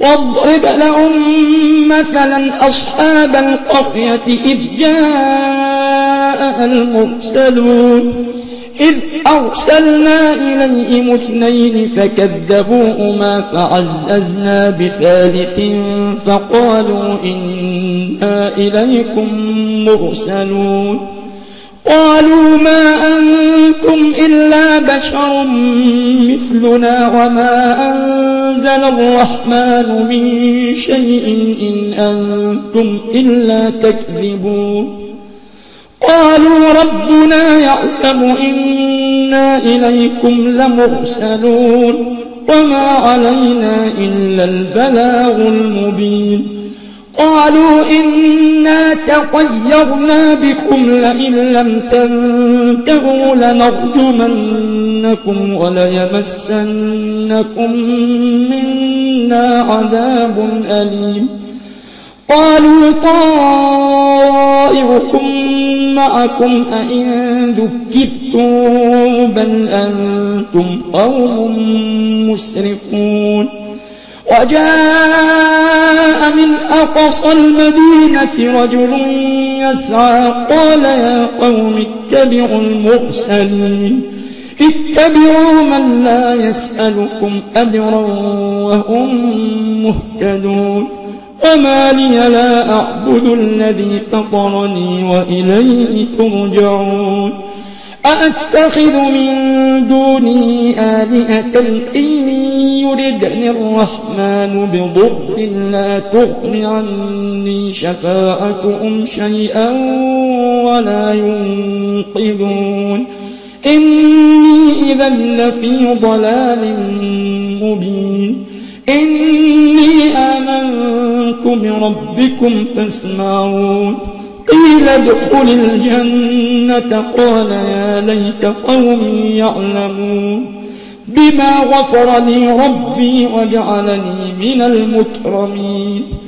واضرب لهم مثلا أصحاب القرية إذ جاء المرسلون إذ أرسلنا إليهم 2 فكذبوهما فعززنا بثالث فقالوا إنا إليكم مرسلون قالوا ما أنتم إلا بشر مثلنا وما أنزل الرحمن من شيء إن أنتم إلا تكذبون قالوا ربنا يعلم إنا إليكم لمرسلون وما علينا إلا البلاغ المبين قالوا إنا تطيرنا بكم لئن لم تنتهوا لنرجمنكم وليمسنكم منا عذاب أليم قالوا طائركم معكم أئن ذكرتم بل أنتم قوم مسرفون وجاء من أقصى المدينة رجل يسعى قال يا قوم اتبعوا المرسلين اتبعوا من لا يسألكم أجرا وهم مهتدون وما لي لا أعبد الذي فطرني وإليه ترجعون أأتخذ من دونه آلهة إن يردني الرحمن بضر لا تغن عني شفاعتهم شيئا ولا ينقذون إني إذا لفي ضلال مبين إني آمنت بربكم فاسمعون قيل ادخل الجنة قال يا ليت قومي يعلمون بما غفر لي ربي وجعلني من المكرمين